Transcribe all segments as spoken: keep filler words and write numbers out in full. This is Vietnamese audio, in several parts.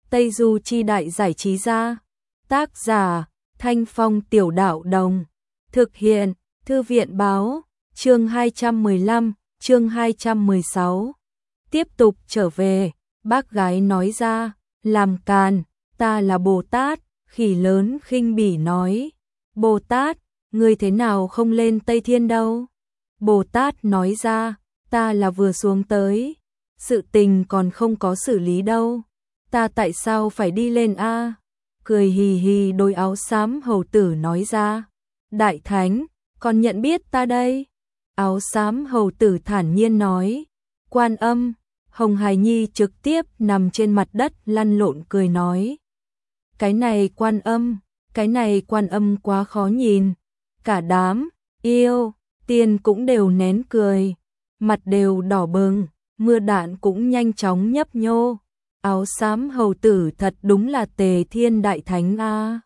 Tây Du Chi Đại Giải Trí Gia. Tác giả Thanh Phong Tiểu Đạo Đồng. Thực hiện Thư viện Báo. Chương hai trăm mười lăm, chương hai trăm mười sáu. Tiếp tục trở về, bác gái nói ra, làm càn, ta là Bồ Tát. Khỉ lớn khinh bỉ nói, Bồ Tát, ngươi thế nào không lên Tây Thiên đâu? Bồ Tát nói ra, ta là vừa xuống tới, sự tình còn không có xử lý đâu, ta tại sao phải đi lên a? Cười hì hì đôi áo xám hầu tử nói ra, Đại Thánh, còn nhận biết ta đây? Áo xám hầu tử thản nhiên nói, Quan Âm. Hồng Hải Nhi trực tiếp nằm trên mặt đất lăn lộn cười nói, cái này Quan Âm, cái này Quan Âm quá khó nhìn. Cả đám yêu tiên cũng đều nén cười, mặt đều đỏ bừng, mưa đạn cũng nhanh chóng nhấp nhô. Áo xám hầu tử thật đúng là Tề Thiên Đại Thánh a.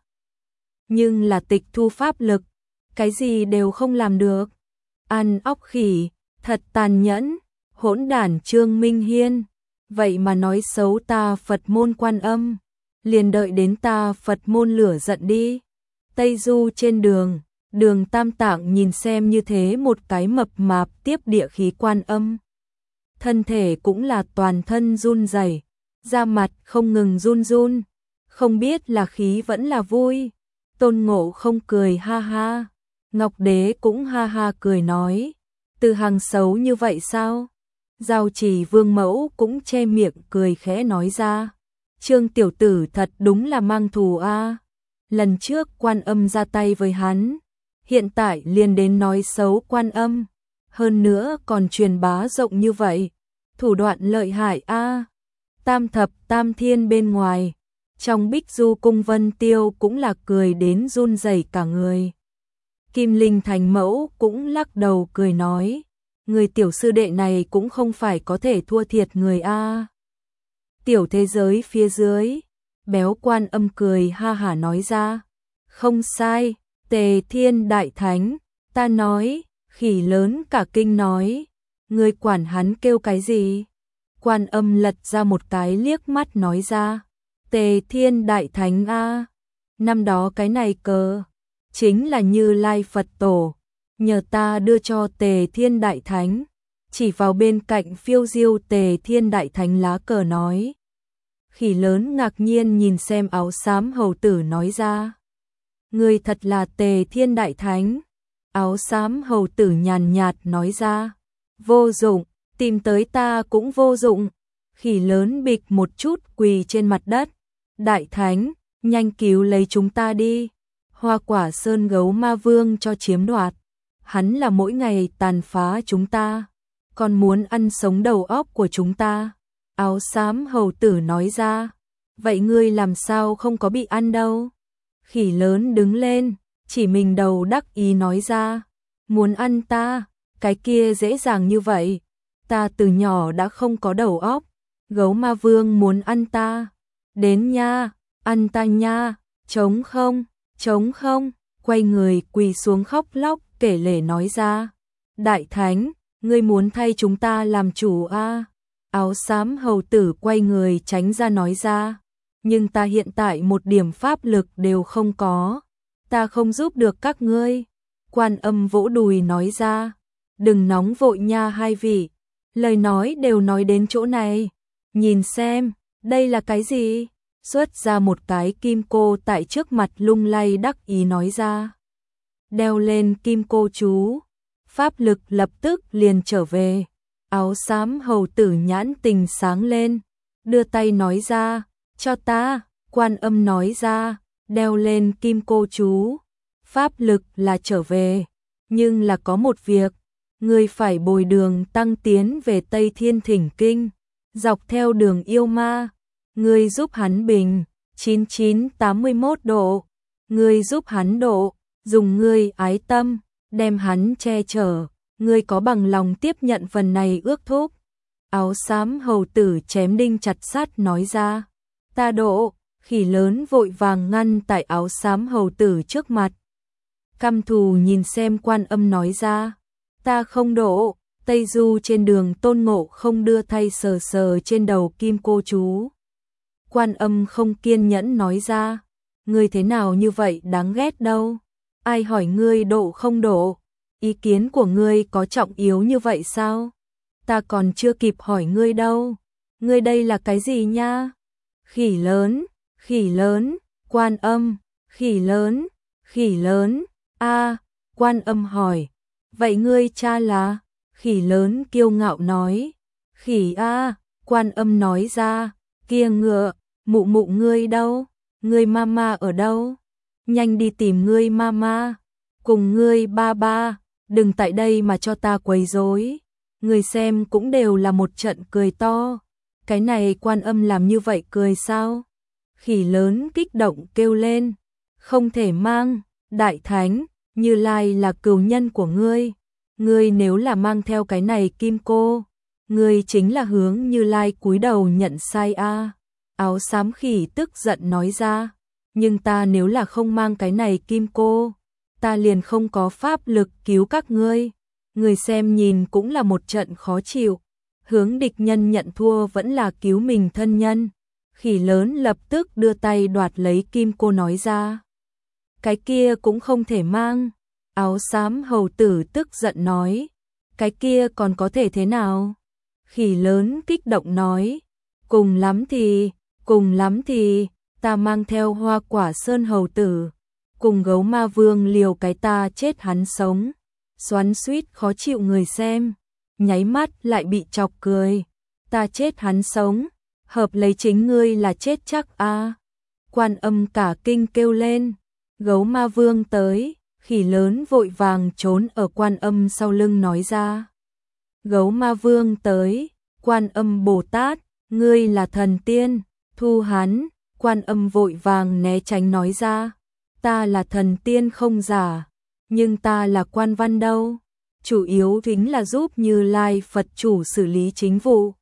Nhưng là tịch thu pháp lực, cái gì đều không làm được. Ăn óc khỉ, thật tàn nhẫn. Hỗn đản Trương Minh Hiên, vậy mà nói xấu ta Phật môn Quan Âm, liền đợi đến ta Phật môn lửa giận đi. Tây Du trên đường, Đường Tam Tạng nhìn xem như thế một cái mập mạp tiếp địa khí Quan Âm. Thân thể cũng là toàn thân run rẩy, da mặt không ngừng run run, không biết là khí vẫn là vui. Tôn Ngộ không cười ha ha, Ngọc Đế cũng ha ha cười nói, Từ Hằng xấu như vậy sao? Giao Chỉ Vương Mẫu cũng che miệng cười khẽ nói ra, Trương tiểu tử thật đúng là mang thù a. Lần trước Quan Âm ra tay với hắn, hiện tại liền đến nói xấu Quan Âm, hơn nữa còn truyền bá rộng như vậy, thủ đoạn lợi hại a. Tam thập tam thiên bên ngoài, trong Bích Du cung Vân Tiêu cũng là cười đến run rẩy cả người. Kim Linh Thành Mẫu cũng lắc đầu cười nói, người tiểu sư đệ này cũng không phải có thể thua thiệt người a. Tiểu thế giới phía dưới, béo Quan Âm cười ha hả nói ra, không sai, Tề Thiên Đại Thánh, ta nói. Khỉ lớn cả kinh nói, người quản hắn kêu cái gì? Quan Âm lật ra một cái liếc mắt nói ra, Tề Thiên Đại Thánh a. Năm đó cái này cờ chính là Như Lai Phật Tổ, nhờ ta đưa cho Tề Thiên Đại Thánh. Chỉ vào bên cạnh phiêu diêu Tề Thiên Đại Thánh lá cờ nói. Khỉ lớn ngạc nhiên nhìn xem áo xám hầu tử nói ra, người thật là Tề Thiên Đại Thánh. Áo xám hầu tử nhàn nhạt nói ra, vô dụng, tìm tới ta cũng vô dụng. Khỉ lớn bịch một chút quỳ trên mặt đất, Đại Thánh, nhanh cứu lấy chúng ta đi. Hoa Quả Sơn gấu ma vương cho chiếm đoạt, hắn là mỗi ngày tàn phá chúng ta, còn muốn ăn sống đầu óc của chúng ta. Áo xám hầu tử nói ra, vậy ngươi làm sao không có bị ăn đâu? Khỉ lớn đứng lên, chỉ mình đầu đắc ý nói ra, muốn ăn ta, cái kia dễ dàng như vậy, ta từ nhỏ đã không có đầu óc, gấu ma vương muốn ăn ta, đến nha, ăn ta nha, trống không, trống không, quay người quỳ xuống khóc lóc kể lể nói ra, Đại Thánh, ngươi muốn thay chúng ta làm chủ a? Áo xám hầu tử quay người tránh ra nói ra, nhưng ta hiện tại một điểm pháp lực đều không có, ta không giúp được các ngươi. Quan Âm vỗ đùi nói ra, đừng nóng vội nha hai vị, lời nói đều nói đến chỗ này, nhìn xem, đây là cái gì? Xuất ra một cái kim cô tại trước mặt lung lay đắc ý nói ra, đeo lên kim cô chú, pháp lực lập tức liền trở về. Áo xám hầu tử nhãn tình sáng lên, đưa tay nói ra, cho ta. Quan Âm nói ra, đeo lên kim cô chú, pháp lực là trở về, nhưng là có một việc, ngươi phải bồi Đường Tăng tiến về Tây Thiên Thỉnh Kinh, dọc theo đường yêu ma, ngươi giúp hắn bình chín chín tám mươi mốt độ, ngươi giúp hắn độ, dùng ngươi ái tâm đem hắn che chở, ngươi có bằng lòng tiếp nhận phần này ước thúc? Áo xám hầu tử chém đinh chặt sắt nói ra, ta độ. Khỉ lớn vội vàng ngăn tại áo xám hầu tử trước mặt, căm thù nhìn xem Quan Âm nói ra, ta không độ. Tây Du trên đường Tôn Ngộ không đưa tay sờ sờ trên đầu kim cô chú, Quan Âm không kiên nhẫn nói ra, ngươi thế nào như vậy đáng ghét đâu, ai hỏi ngươi độ không độ, ý kiến của ngươi có trọng yếu như vậy sao? Ta còn chưa kịp hỏi ngươi đâu, ngươi đây là cái gì nha? Khỉ lớn, khỉ lớn, Quan Âm, khỉ lớn, khỉ lớn, a Quan Âm hỏi, vậy ngươi cha là? Khỉ lớn kiêu ngạo nói, khỉ a Quan Âm nói ra, kia ngựa, mụ mụ ngươi đâu? Ngươi mama ở đâu? Nhanh đi tìm ngươi mama, cùng ngươi ba ba, đừng tại đây mà cho ta quấy rối. Người xem cũng đều là một trận cười to. Cái này Quan Âm làm như vậy cười sao? Khỉ lớn kích động kêu lên, không thể mang, Đại Thánh, Như Lai là cừu nhân của ngươi. Ngươi nếu là mang theo cái này kim cô, ngươi chính là hướng Như Lai cúi đầu nhận sai a. Áo xám khỉ tức giận nói ra, nhưng ta nếu là không mang cái này kim cô, ta liền không có pháp lực cứu các ngươi. Người xem nhìn cũng là một trận khó chịu, hướng địch nhân nhận thua vẫn là cứu mình thân nhân. Khỉ lớn lập tức đưa tay đoạt lấy kim cô nói ra, cái kia cũng không thể mang. Áo xám hầu tử tức giận nói, cái kia còn có thể thế nào? Khỉ lớn kích động nói, cùng lắm thì, cùng lắm thì, ta mang theo Hoa Quả Sơn hầu tử, cùng Gấu Ma Vương liều cái ta chết hắn sống. Xoắn xuýt khó chịu người xem, nháy mắt lại bị chọc cười, ta chết hắn sống, hợp lấy chính ngươi là chết chắc a. Quan Âm cả kinh kêu lên, Gấu Ma Vương tới. Khỉ lớn vội vàng trốn ở Quan Âm sau lưng nói ra, Gấu Ma Vương tới. Quan Âm Bồ Tát, ngươi là thần tiên, thu hắn. Quan Âm vội vàng né tránh nói ra, ta là thần tiên không giả, nhưng ta là quan văn đâu, chủ yếu chính là giúp Như Lai Phật chủ xử lý chính vụ.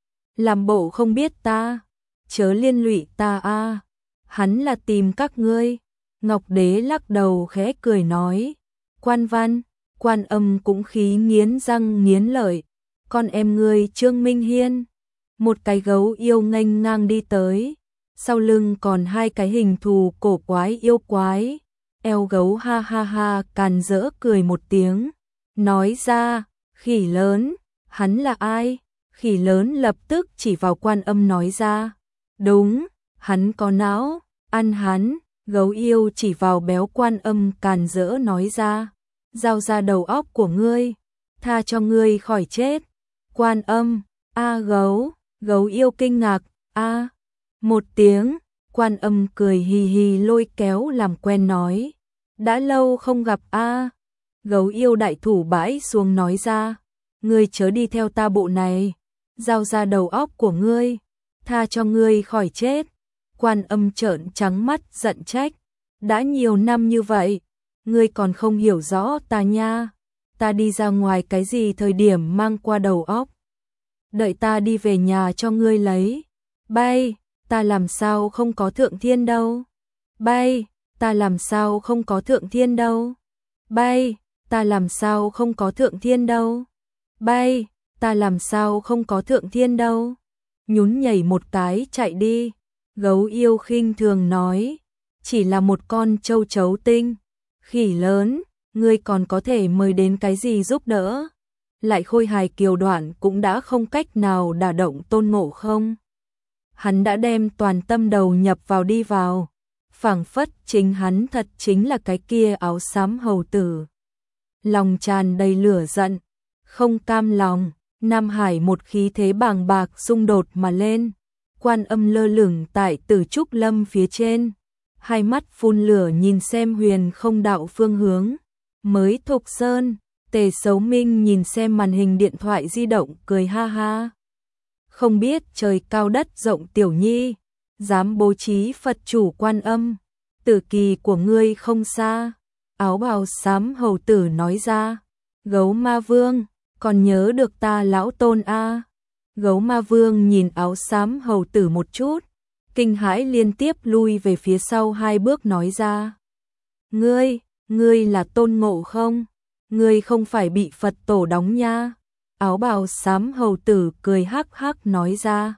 Làm bộ không biết ta, chớ liên lụy ta a. Hắn là tìm các ngươi. Ngọc Đế lắc đầu khẽ cười nói, Quan văn. Quan Âm cũng khí nghiến răng nghiến lợi, con em ngươi Trương Minh Hiên. Một cái gấu yêu nghênh ngang đi tới, sau lưng còn hai cái hình thù cổ quái yêu quái. Eo gấu ha ha ha càn rỡ cười một tiếng, nói ra, khỉ lớn, hắn là ai? Khỉ lớn lập tức chỉ vào Quan Âm nói ra, đúng, hắn có não, ăn hắn. Gấu yêu chỉ vào béo Quan Âm càn rỡ nói ra, giao ra đầu óc của ngươi, tha cho ngươi khỏi chết. Quan Âm, a gấu, gấu yêu kinh ngạc, a một tiếng. Quan Âm cười hì hì lôi kéo làm quen nói, đã lâu không gặp a. Gấu yêu đại thủ bãi xuống nói ra, ngươi chớ đi theo ta bộ này, giao ra đầu óc của ngươi, tha cho ngươi khỏi chết. Quan Âm trợn trắng mắt giận trách, đã nhiều năm như vậy, ngươi còn không hiểu rõ ta nha, ta đi ra ngoài cái gì thời điểm mang qua đầu óc, đợi ta đi về nhà cho ngươi lấy. Bay, ta làm sao không có thượng thiên đâu. Bay, ta làm sao không có thượng thiên đâu. Bay, ta làm sao không có thượng thiên đâu. Bay, ta làm sao không có thượng thiên đâu. Nhún nhảy một cái chạy đi. Gấu yêu khinh thường nói, chỉ là một con châu chấu tinh. Khỉ lớn, ngươi còn có thể mời đến cái gì giúp đỡ? Lại khôi hài kiều đoạn cũng đã không cách nào đả động Tôn Ngộ Không. Hắn đã đem toàn tâm đầu nhập vào đi vào, phảng phất chính hắn thật chính là cái kia áo xám hầu tử. Lòng tràn đầy lửa giận, không cam lòng, Nam Hải một khí thế bàng bạc xung đột mà lên. Quan Âm lơ lửng tại Tử Trúc Lâm phía trên, hai mắt phun lửa nhìn xem Huyền Không Đạo phương hướng. Mới Thục Sơn, Tề Sấu Minh nhìn xem màn hình điện thoại di động cười ha ha. Không biết trời cao đất rộng tiểu nhi, dám bố trí Phật chủ Quan Âm, tử kỳ của ngươi không xa. Áo bào xám hầu tử nói ra, Gấu Ma Vương, còn nhớ được ta lão Tôn a? Gấu Ma Vương nhìn áo xám hầu tử một chút, kinh hãi liên tiếp lui về phía sau hai bước nói ra, ngươi, ngươi là Tôn Ngộ Không, ngươi không phải bị Phật tổ đóng nha. Áo bào xám hầu tử cười hắc hắc nói ra,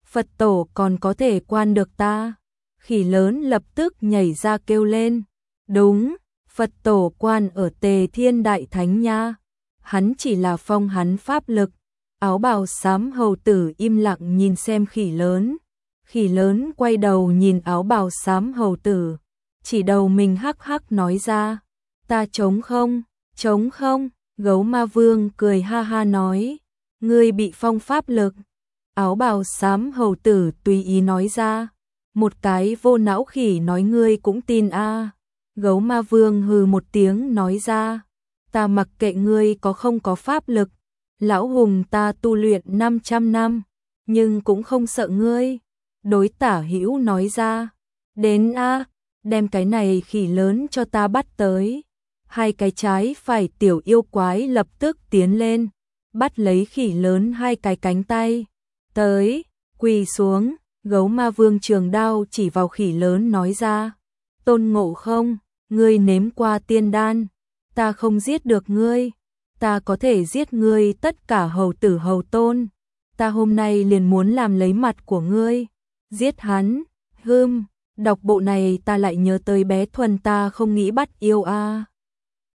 Phật tổ còn có thể quan được ta. Khỉ lớn lập tức nhảy ra kêu lên. Đúng, Phật tổ quan ở Tề Thiên Đại Thánh nha. Hắn chỉ là phong hắn pháp lực. Áo bào xám hầu tử im lặng nhìn xem khỉ lớn. Khỉ lớn quay đầu nhìn áo bào xám hầu tử. Chỉ đầu mình hắc hắc nói ra. Ta trống không, trống không. Gấu ma vương cười ha ha nói. Ngươi bị phong pháp lực. Áo bào xám hầu tử tùy ý nói ra. Một cái vô não khỉ nói ngươi cũng tin a à. Gấu ma vương hừ một tiếng nói ra. Ta mặc kệ ngươi có không có pháp lực. Lão hùng ta tu luyện năm trăm năm. Nhưng cũng không sợ ngươi. Đối Tả Hữu nói ra. Đến a à, đem cái này khỉ lớn cho ta bắt tới. Hai cái trái phải tiểu yêu quái lập tức tiến lên. Bắt lấy khỉ lớn hai cái cánh tay. Tới, quỳ xuống. Gấu ma vương trường đao chỉ vào khỉ lớn nói ra. Tôn Ngộ Không, ngươi nếm qua tiên đan. Ta không giết được ngươi. Ta có thể giết ngươi tất cả hầu tử hầu tôn. Ta hôm nay liền muốn làm lấy mặt của ngươi. Giết hắn, hưm, đọc bộ này ta lại nhớ tới bé Thuần ta không nghĩ bắt yêu a.